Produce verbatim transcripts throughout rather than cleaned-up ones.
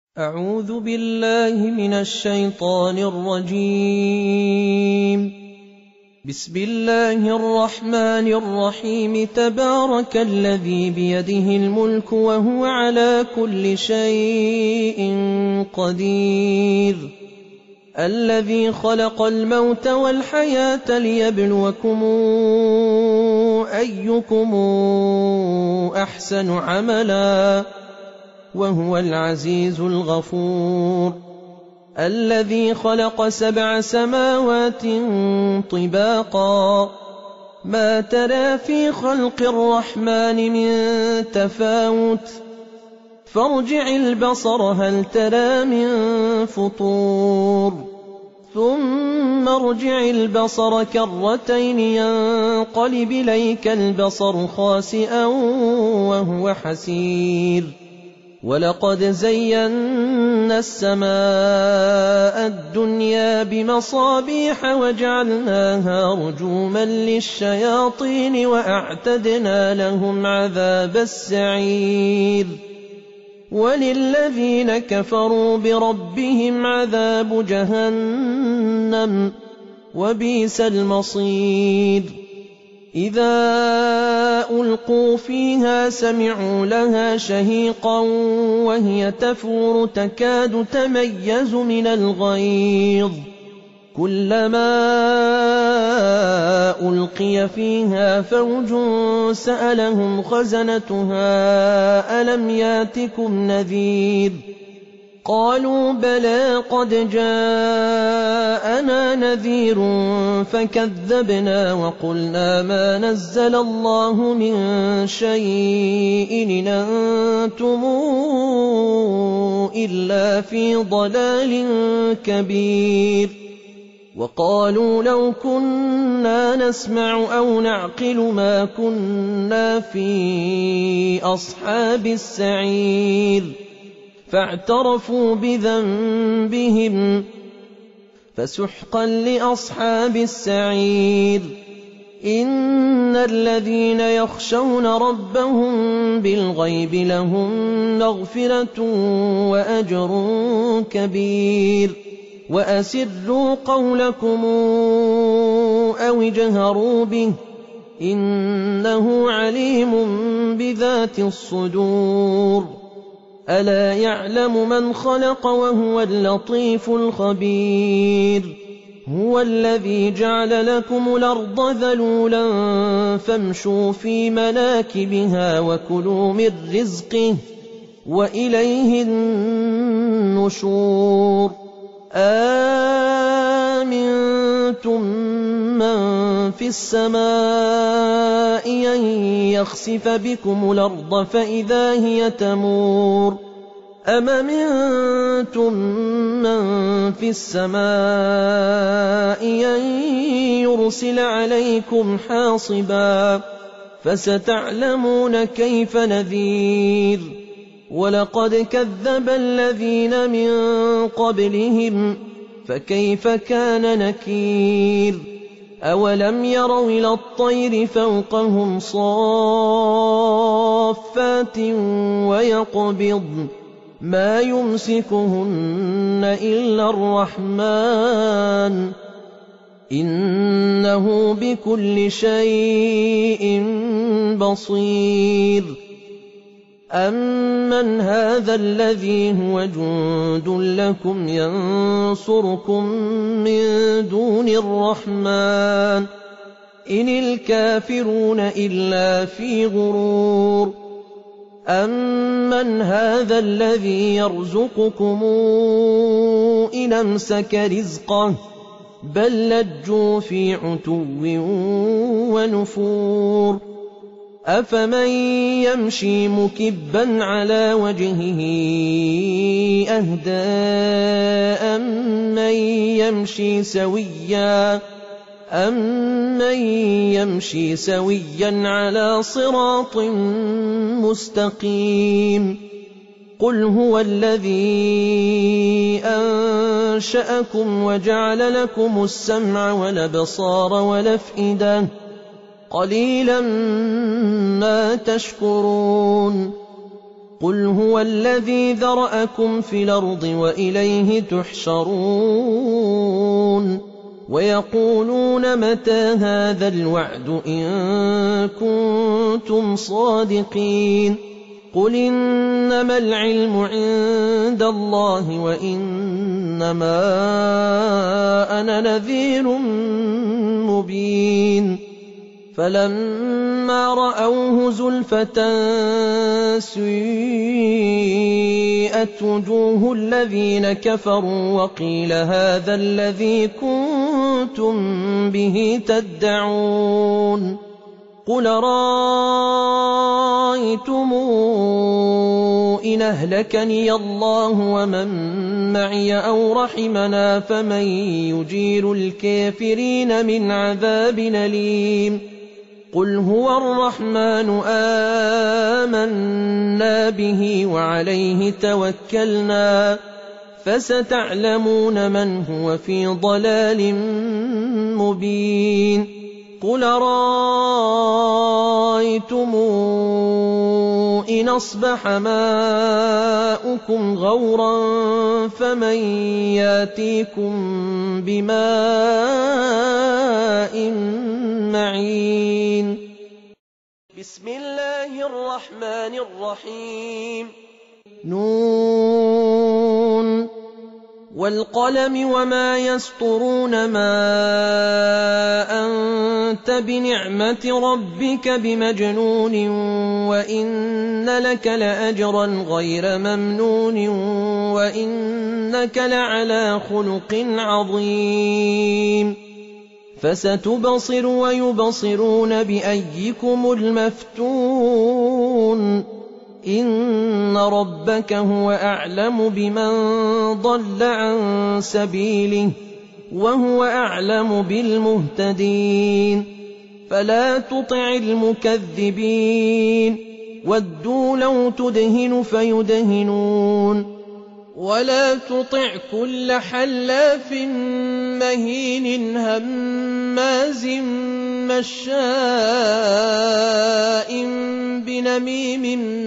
أعوذ بالله من الشيطان الرجيم. بسم الله الرحمن الرحيم. تبارك الذي بيده الملك وهو على كل شيء قدير، الذي خلق الموت والحياة ليبلوكم أيكم أحسن عملا، وهو العزيز الغفور. الذي خلق سبع سماوات طباقا، ما ترى في خلق الرحمن من تفاوت، فارجع البصر هل ترى من فطور، ثم ارجع البصر كرتين ينقلب إليك البصر خاسئا وهو حسير. ولقد زينا السماء الدنيا بمصابيح وجعلناها رجوما للشياطين وأعتدنا لهم عذاب السعير. وللذين كفروا بربهم عذاب جهنم وبئس المصير. إذا ألقوا فيها سمعوا لها شهيقا وهي تفور تكاد تميز من الغيظ، كلما ألقي فيها فوج سألهم خزنتها ألم ياتكم نذير، قالوا بلى قد جاءنا نذير فكذبنا وقلنا ما نزل الله من شيء إن أنتم إلا في ضلال كبير. وقالوا لو كنا نسمع أو نعقل ما كنا في أصحاب السعير، فاعترفوا بذنبهم فسحقا لأصحاب السعير. إن الذين يخشون ربهم بالغيب لهم مغفرة وأجر كبير. وأسروا قولكم أو اجهروا به إنه عليم بذات الصدور. ألا يعلم من خلق وهو اللطيف الخبير. هو الذي جعل لكم الأرض ذلولا فامشوا في مناكبها وكلوا من رزقه وإليه النشور. آمنتم من في السماء أن يخسف بكم الأرض فإذا هي تمور، أم أمنتم من في السماء أن يرسل عليكم حاصبا، فستعلمون كيف نذير. ولقد كذب الذين من قبلهم فكيف كان نكير. أولم يروا إلى الطير فوقهم صافات ويقبضن ما يمسكهن إلا الرحمن إنه بكل شيء بصير. أمن هذا الذي هو جند لكم ينصركم من دون الرحمن إن الكافرون إلا في غرور. أمن هذا الذي يرزقكم إن أمسك رزقه بل لجوا في عتو ونفور. أفمن يمشي مكبا على وجهه أهدى أمن يمشي سويا أمن يمشي سويا على صراط مستقيم. قل هو الذي أنشأكم وجعل لكم السمع والأبصار والأفئدة قليلا ما تشكرون. قل هو الذي ذرأكم في الأرض وإليه تحشرون ويقولون متى هذا الوعد إن كنتم صادقين قل إنما العلم عند الله وإنما أنا نذير مبين فلما رأوه زلفة سيئت وجوه الذين كفروا وقيل هذا الذي كنتم به تدعون قل رأيتم إن أهلكني الله ومن معي أو رحمنا فمن يجير الكافرين من عذاب أليم قل هو الرحمن آمنا به وعليه توكلنا فستعلمون من هو في ضلال مبين قل رأيتم إن أصبح ماؤكم غورا فمن ياتيكم بماء معين بسم الله الرحمن الرحيم نون والقلم وما يسطرون ما أنت بنعمة ربك بمجنون وإن لك لأجرا غير ممنون وإنك لعلى خلق عظيم فستبصر ويبصرون بأيكم المفتون إن ربك هو أعلم بمن ضل عن سبيله وهو أعلم بالمهتدين فلا تطع المكذبين ودوا لو تدهن فيدهنون ولا تطع كل حلاف مهين هماز مشاء بنميم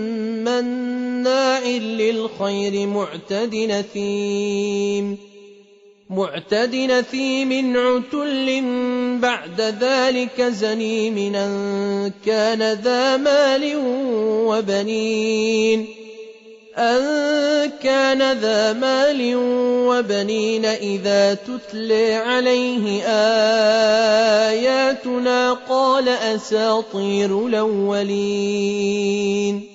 مناع للخير معتد نثيم معتد نثيم عتل بعد ذلك زنيم أن كان ذا مال وبنين أن كان ذا مال وبنين إذا تتلى عليه آياتنا قال أساطير الأولين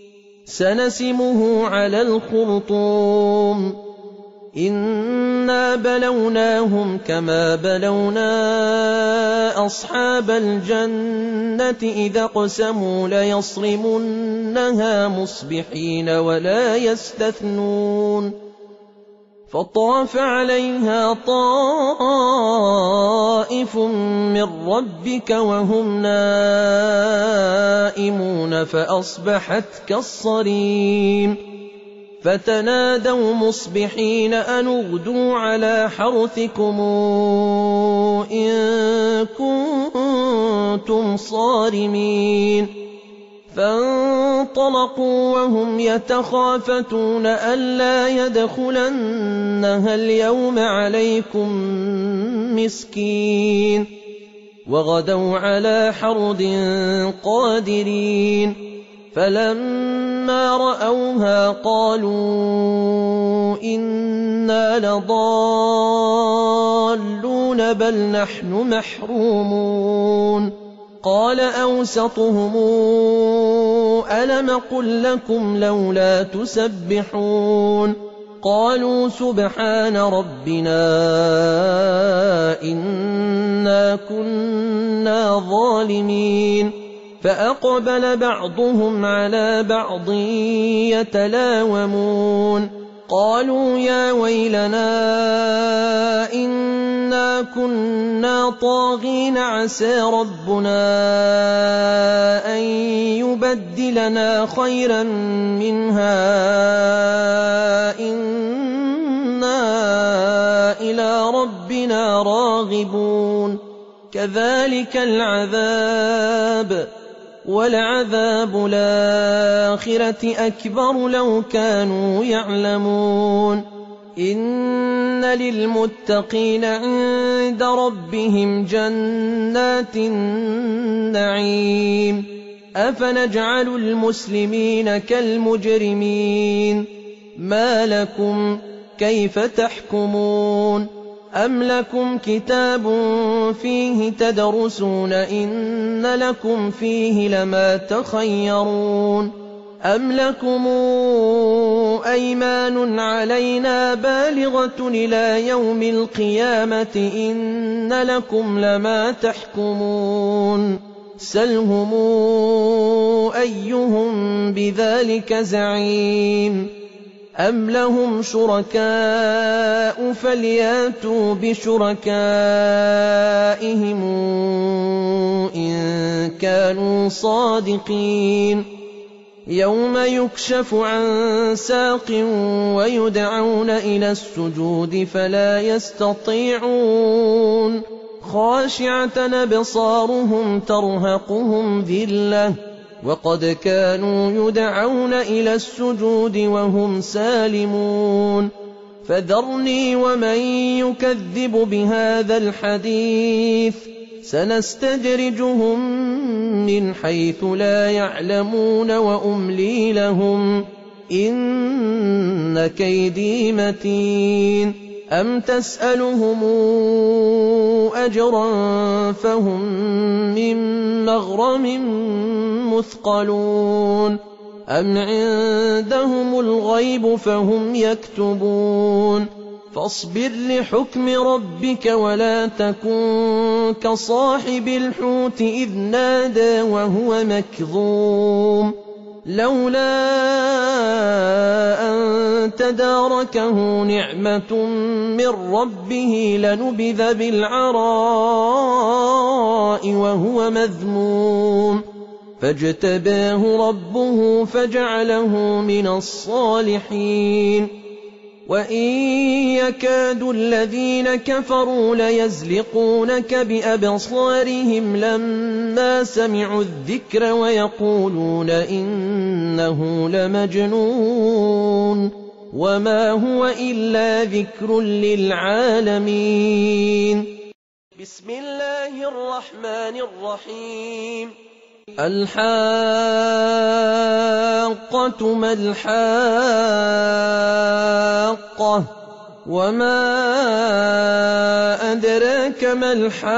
سنسمه على الخرطوم إنا بلوناهم كما بلونا أصحاب الجنة إذا اقسموا ليصرمنها مصبحين ولا يستثنون فطاف عليها طائف من ربك وهم نائمون فأصبحت كالصريم فتنادوا مصبحين أن اغدوا على حرثكم إن كنتم صارمين فانطلقوا وهم يتخافتون ألا يدخلنها اليوم عليكم مسكين وغدوا على حرد قادرين فلما رأوها قالوا إنا لضالون بل نحن محرومون قال أوسطهم ألم قل لكم لولا تسبحون قالوا سبحان ربنا إنا كنا ظالمين فأقبل بعضهم على بعض يتلاومون قالوا يا ويلنا إنا كنا طاغين عسى ربنا أن يبدلنا خيرا منها إنا إلى ربنا راغبون كذلك العذاب وَلَعَذَابُ الْآخِرَةِ أَكْبَرُ لَوْ كَانُوا يَعْلَمُونَ إِنَّ لِلْمُتَّقِينَ عِندَ رَبِّهِمْ جَنَّاتِ النَّعِيمِ أَفَنَجْعَلُ الْمُسْلِمِينَ كَالْمُجْرِمِينَ مَا لَكُمْ كَيْفَ تَحْكُمُونَ أَمْ لَكُمْ كِتَابٌ فِيهِ تَدْرُسُونَ إِنَّ لَكُمْ فِيهِ لَمَا تَخَيَّرُونَ أَمْ لَكُمْ أَيْمَانٌ عَلَيْنَا بَالِغَةٌ إِلَىٰ يَوْمِ الْقِيَامَةِ إِنَّ لَكُمْ لَمَا تَحْكُمُونَ سَلْهُمْ أَيُّهُم بِذَٰلِكَ زَعِيمٌ أَمْ لَهُمْ شُرَكَاءُ فَلْيَأْتُوا بِشُرَكَائِهِمْ إِن كَانُوا صَادِقِينَ يَوْمَ يُكْشَفُ عَن سَاقٍ وَيُدْعَوْنَ إِلَى السُّجُودِ فَلَا يَسْتَطِيعُونَ خَاشِعَةً أَبْصَارُهُمْ تَرْهَقُهُمْ ذِلَّةٌ وَقَدْ كَانُوا يُدْعَوْنَ إِلَى السُّجُودِ وَهُمْ سَالِمُونَ فَذَرْنِي وَمَن يُكَذِّبُ بِهَٰذَا الْحَدِيثِ سَنَسْتَدْرِجُهُم مِّنْ حَيْثُ لَا يَعْلَمُونَ وَأُمْلِي لَهُمْ إِنَّ كَيْدِي مَتِينٌ أَمْ تَسْأَلُهُمْ أَجْرًا فَهُم مِّن مَّغْرَمٍ مُّثْقَلُونَ أَمْ عِندَهُمُ الْغَيْبُ فَهُمْ يَكْتُبُونَ فَاصْبِرْ لِحُكْمِ رَبِّكَ وَلَا تَكُن كَصَاحِبِ الْحُوتِ إِذْ نَادَىٰ وَهُوَ مَكْظُومٌ لَّوْلَا أَن تَدَارَكَهُ نِعْمَةٌ مِّن رَّبِّهِ لَنُبِذَ بِالْعَرَاءِ وَهُوَ مَذْمُومٌ فَاجْتَبَاهُ رَبُّهُ فَجَعَلَهُ مِنَ الصَّالِحِينَ وَإِن يَكَادُ الَّذِينَ كَفَرُوا لَيَزْلِقُونَكَ بِأَبْصَارِهِمْ لَمَّا سَمِعُوا الذِّكْرَ وَيَقُولُونَ إِنَّهُ لَمَجْنُونٌ وَمَا هُوَ إِلَّا ذِكْرٌ لِّلْعَالَمِينَ بسم الله الرحمن الرحيم الحاقة ما الحاقة وما أدراك ما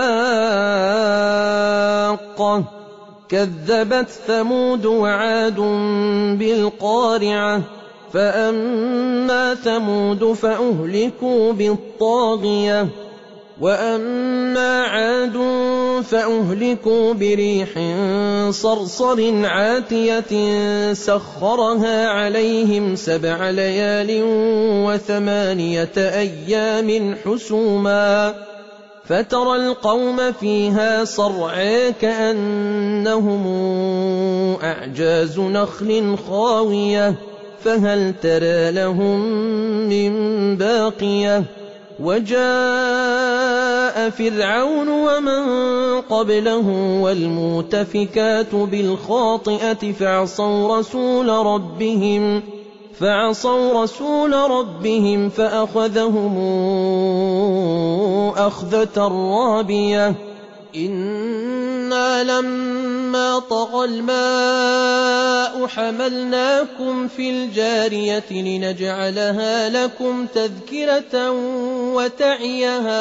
الحاقة كذبت ثمود وعاد بالقارعة فأما ثمود فأهلكوا بالطاغية وأما عاد فأهلكوا بريح صرصر عاتية سخرها عليهم سبع ليال وثمانية أيام حسوما فترى القوم فيها صرعى كأنهم أعجاز نخل خاوية فهل ترى لهم من باقية وجاء فرعون ومن قبله والمؤتفكات بالخاطئة فعصوا رسول ربهم فعصوا رسول ربهم فأخذهم أخذة رابية إنا لما طغى الماء حملناكم في الجارية لنجعلها لكم تذكرة وتعيها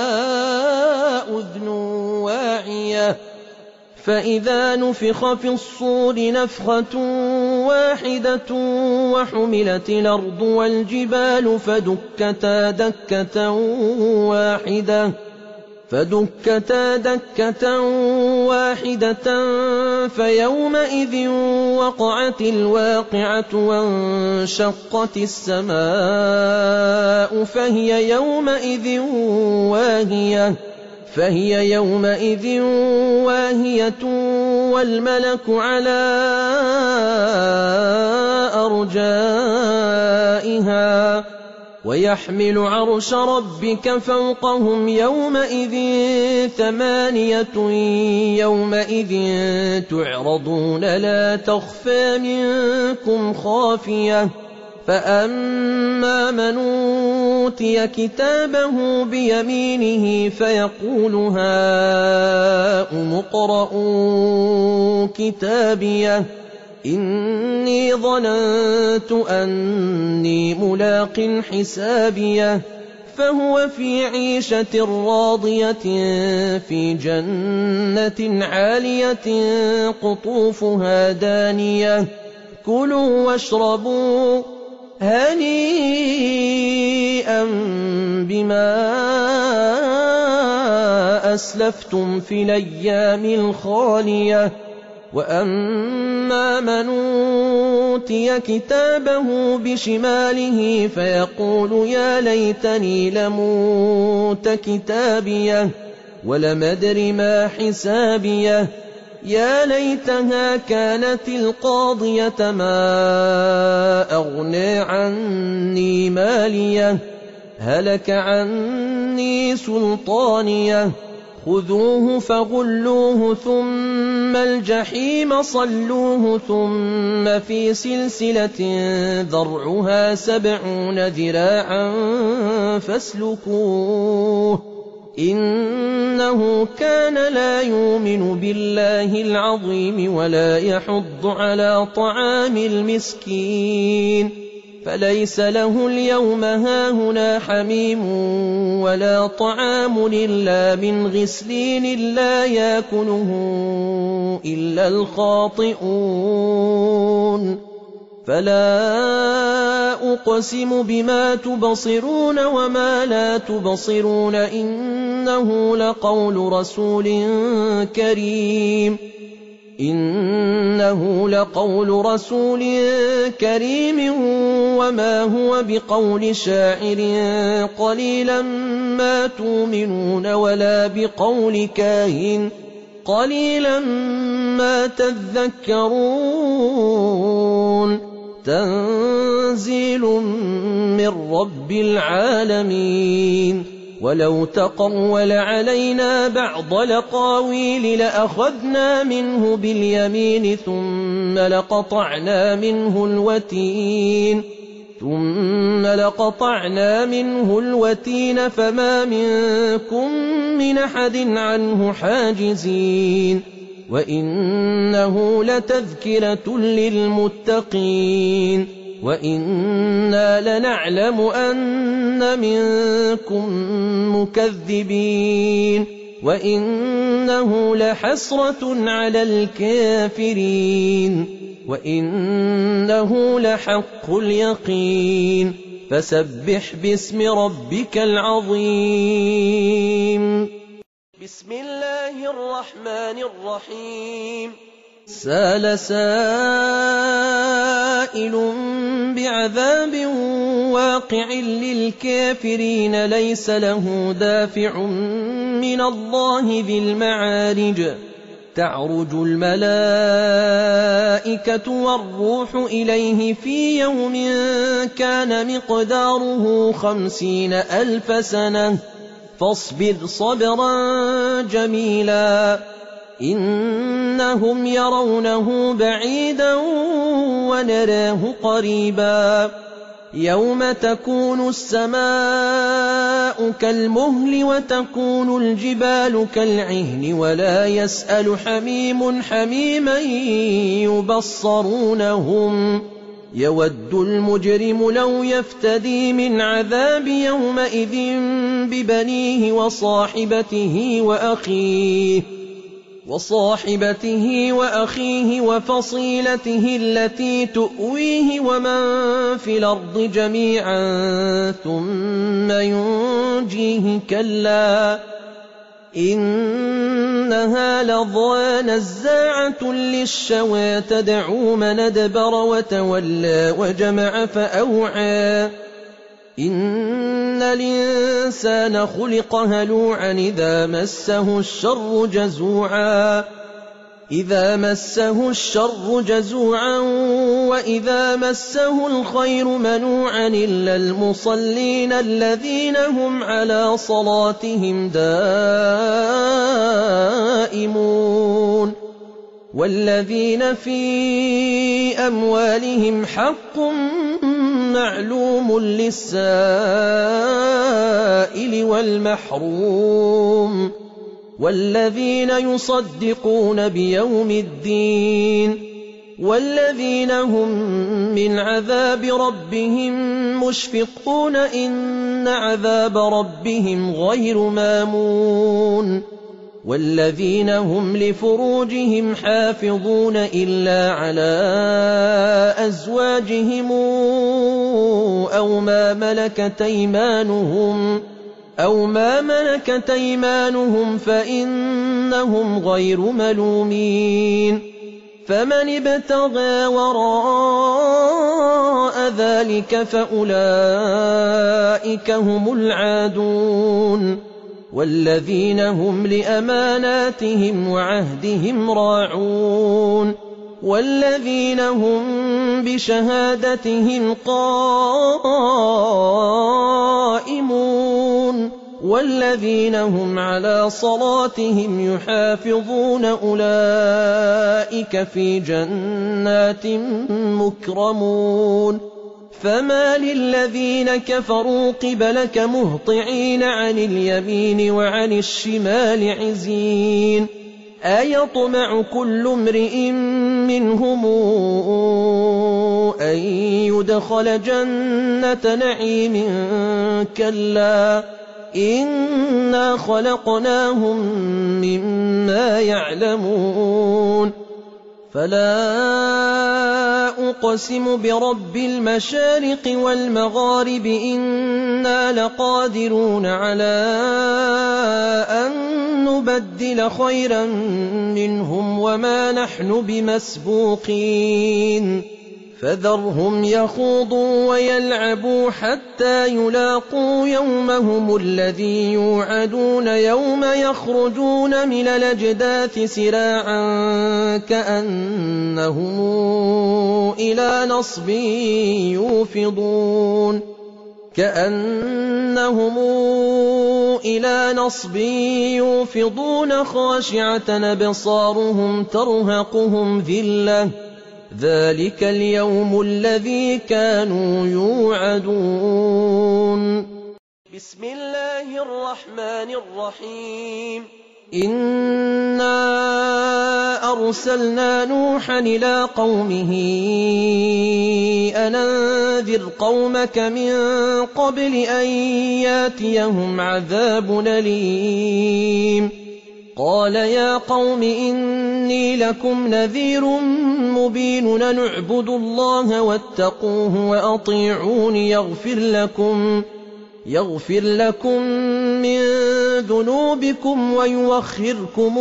أذن واعية فإذا نفخ في الصور نفخة واحدة وحملت الأرض والجبال فدكتا دكة واحدة فدكتا دكة واحدة فيومئذ وقعت الواقعة وانشقت السماء فهي يومئذ واهية فهي يومئذ واهية والملك على أرجائها ويحمل عرش ربك فوقهم يومئذ ثمانية يومئذ تعرضون لا تخفى منكم خافية فأما من أوتي كتابه بيمينه فيقول هاؤم اقرءوا كتابيه إني ظننت أني ملاق حسابيه فهو في عيشة راضية في جنة عالية قطوفها دانية كلوا واشربوا هنيئا بما أسلفتم في الأيام الخالية وأما من أوتي كتابه بشماله فيقول يا ليتني لموت كتابيه ولم أدر ما حسابيه يا ليتها كانت القاضية ما أغنى عني ماليه هلك عني سلطانيه خذوه فغلوه ثم الجحيم صلوه ثم في سلسلة ذرعها سبعون ذراعا فاسلكوه إنه كان لا يؤمن بالله العظيم ولا يحض على طعام المسكين فليس له اليوم هاهنا حميم ولا طعام إلا من غسلين لا يأكله إلا الخاطئون فلا أقسم بما تبصرون وما لا تبصرون إنه لقول رسول كريم إنه لقول رسول كريم وما هو بقول شاعر قليلا ما تؤمنون ولا بقول كاهن قليلا ما تذكرون تنزيل من رب العالمين ولو تقول علينا بعض الأقاويل لأخذنا منه باليمين ثم لقطعنا منه الوتين ثم لقطعنا منه الوتين فما منكم من أحد عنه حاجزين وإنه لتذكرة للمتقين وإنا لنعلم أن منكم مكذبين وإنه لحسرة على الكافرين وإنه لحق اليقين فسبح باسم ربك العظيم بسم الله الرحمن الرحيم سال سائل بعذاب واقع للكافرين ليس له دافع من الله ذي المعارج تعرج الملائكة والروح إليه في يوم كان مقداره خمسين ألف سنة فاصبر صبرا جميلا إنهم يرونه بعيدا ونراه قريبا يوم تكون السماء كالمهل وتكون الجبال كالعهن ولا يسأل حميم حميما يبصرونهم يود المجرم لو يفتدي من عذاب يومئذ ببنيه وصاحبته وأخيه وصاحبته وأخيه وفصيلته التي تؤويه ومن في الأرض جميعا ثم ينجيه كلا إنها لظى نزاعة للشوى تدعو من أدبر وتولى وجمع فأوعى إن الإنسان خلق هلوعا إذا مسه الشر جزوعا إِذَا مَسَّهُ الشَّرُّ جَزُوعًا وَإِذَا مَسَّهُ الْخَيْرُ مَنُوعًا إِلَّا الْمُصَلِّينَ الَّذِينَ هُمْ عَلَىٰ صَلَاتِهِمْ دَائِمُونَ وَالَّذِينَ فِي أَمْوَالِهِمْ حَقٌّ مَّعْلُومٌ لِّلسَّائِلِ وَالْمَحْرُومِ وَالَّذِينَ يُصَدِّقُونَ بِيَوْمِ الدِّينِ وَالَّذِينَ هُم مِّنْ عَذَابِ رَبِّهِم مُّشْفِقُونَ إِنَّ عَذَابَ رَبِّهِمْ غَيْرُ مَأْمُونٍ وَالَّذِينَ هُمْ لِفُرُوجِهِمْ حَافِظُونَ إِلَّا عَلَىٰ أَزْوَاجِهِمْ أَوْ مَا مَلَكَتْ أَيْمَانُهُمْ أَوْ مَا مَلَكَتْ أَيْمَانُهُمْ فَإِنَّهُمْ غَيْرُ مَلُومِينَ فَمَنِ ابْتَغَىٰ وَرَاءَ ذَٰلِكَ فَأُولَٰئِكَ هُمُ الْعَادُونَ وَالَّذِينَ هُمْ لِأَمَانَاتِهِمْ وَعَهْدِهِمْ رَاعُونَ وَالَّذِينَ هُم بِشَهَادَاتِهِمْ قَائِمُونَ وَالَّذِينَ هُمْ عَلَىٰ صَلَاتِهِمْ يُحَافِظُونَ أُولَٰئِكَ فِي جَنَّاتٍ مُّكْرَمُونَ فَمَالِ الَّذِينَ كَفَرُوا قِبَلَكَ مُهْطِعِينَ عَنِ الْيَمِينِ وَعَنِ الشِّمَالِ عِزِينَ أَيَطْمَعُ كُلُّ امْرِئٍ مِّنْهُمْ أَن يُدْخَلَ جَنَّةَ نَعِيمٍ كَلَّا إِنَّا خَلَقْنَاهُم مِّمَّا يَعْلَمُونَ فَلَا أُقْسِمُ بِرَبِّ الْمَشَارِقِ وَالْمَغَارِبِ إِنَّا لَقَادِرُونَ عَلَىٰ أَن نُّبَدِّلَ خَيْرًا مِّنْهُمْ وَمَا نَحْنُ بِمَسْبُوقِينَ فَذَرْهُمْ يَخُوضُوا وَيَلْعَبُوا حَتَّىٰ يُلَاقُوا يَوْمَهُمُ الَّذِي يُوعَدُونَ يَوْمَ يَخْرُجُونَ مِنَ الْأَجْدَاثِ سِرَاعًا كَأَنَّهُمْ إِلَىٰ نَصْبٍ يُوفِضُونَ كَأَنَّهُمْ إِلَىٰ نَصْبٍ يُوفِضُونَ خَاشِعَةً أَبْصَارُهُمْ تَرْهَقُهُمْ ذِلَّةٌ ذَٰلِكَ الْيَوْمُ الَّذِي كَانُوا يُوعَدُونَ بسم الله الرحمن الرحيم إِنَّا أَرْسَلْنَا نُوحًا إِلَىٰ قَوْمِهِ أَنْ أَنذِرْ قَوْمَكَ مِن قَبْلِ أَن يَأْتِيَهُمْ عَذَابٌ أَلِيمٌ قَالَ يَا قَوْمِ إِنِّي لَكُمْ نَذِيرٌ مُّبِينٌ أَنِ اعْبُدُوا اللَّهَ وَاتَّقُوهُ وَأَطِيعُونِ يَغْفِرْ لَكُمْ يَغْفِرْ لَكُم مِّن ذُنُوبِكُمْ وَيُؤَخِّرْكُمْ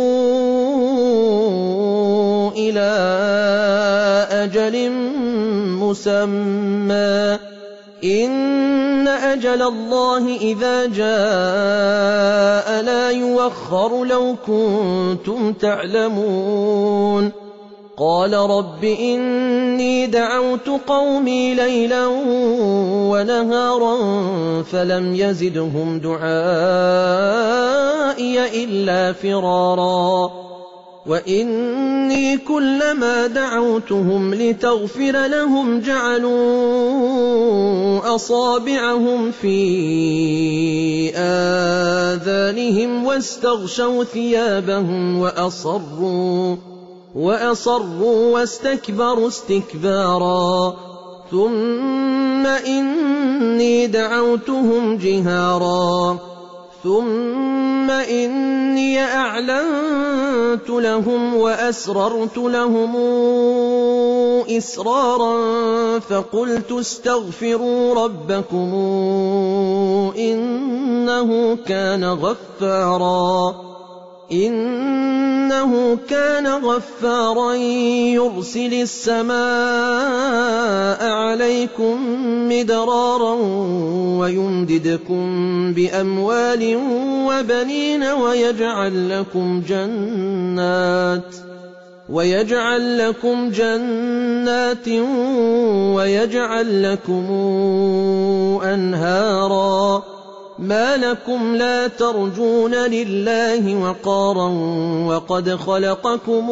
إِلَىٰ أَجَلٍ مُّسَمًّى إِنَّ أَجَلَ اللَّهِ إِذَا جَاءَ لَا يُؤَخَّرُ لَوْ كُنتُمْ تَعْلَمُونَ قَالَ رَبِّ إِنِّي دَعَوْتُ قَوْمِي لَيْلًا وَنَهَارًا فَلَمْ يَزِدْهُمْ دُعَائِيَ إِلَّا فِرَارًا وَإِنِّي كُلَّمَا دَعَوْتُهُمْ لِتَغْفِرَ لَهُمْ جَعَلُوا أَصَابِعَهُمْ فِي آذَانِهِمْ وَاسْتَغْشَوْا ثِيَابَهُمْ وَأَصَرُّوا وَأَصَرُّوا وَاسْتَكْبَرُوا اسْتِكْبَارًا ثُمَّ إِنِّي دَعَوْتُهُمْ جِهَارًا ثُمَّ إِنِّي أَعْلَنتُ لَهُمْ وَأَسْرَرْتُ لَهُمْ إِسْرَارًا فَقُلْتُ اسْتَغْفِرُوا رَبَّكُمْ إِنَّهُ كَانَ غَفَّارًا إِنَّهُ كَانَ غَفَّارًا يُرْسِلِ السَّمَاءَ عَلَيْكُم مِّدْرَارًا وَيُمْدِدْكُم بِأَمْوَالٍ وَبَنِينَ وَيَجْعَل لَّكُمْ جَنَّاتٍ ويجعل لكم جنات ويجعل لكم أنهارا ما لكم لا ترجون لله وقارا وقد خلقكم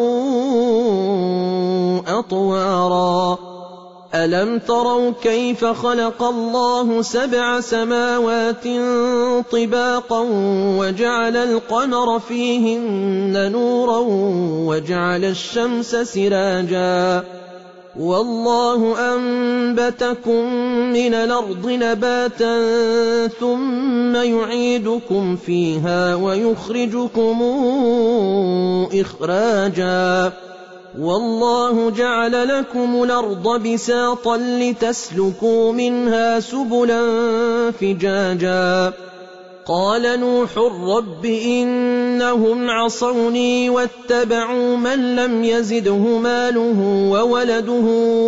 أطوارا ألم تروا كيف خلق الله سبع سماوات طباقا وجعل القمر فيهن نورا وجعل الشمس سراجا والله أنبتكم من الأرض نباتا ثم يعيدكم فيها ويخرجكم إخراجا والله جعل لكم الأرض بساطا لتسلكوا منها سبلا فجاجا قال نوح رب إنهم عصوني واتبعوا من لم يزده ماله وولده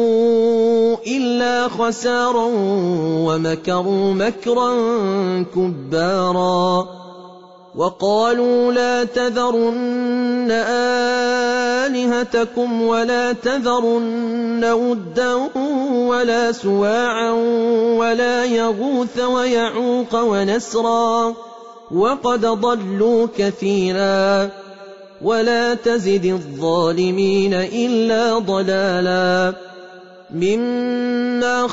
إلا خسارا ومكروا مكرا كبارا وقالوا لا تذرن آلهتكم ولا تذرن ودا ولا سواعا ولا يغوث ويعوق ونسرا وقد ضلوا كثيرا ولا تزد الظالمين إلا ضلالا مما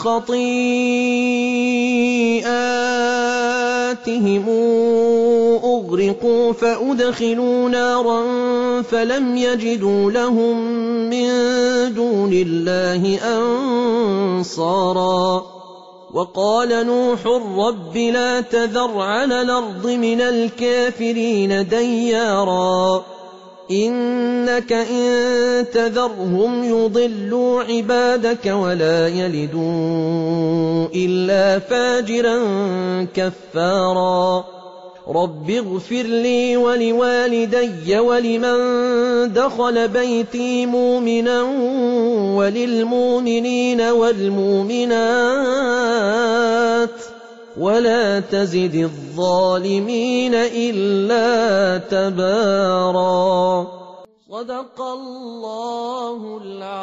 خطيئاتهم أغرقوا فأدخلوا نارا فلم يجدوا لهم من دون الله أنصارا وقال نوح رب لا تذر على الأرض من الكافرين ديارا إنك إن تذرهم يضلوا عبادك ولا يلدوا إلا فاجرا كفارا رب اغفر لي ولوالدي ولمن دخل بيتي مؤمنا وللمؤمنين والمؤمنات ولا تزد الظالمين إلا تبارا صدق الله العظيم.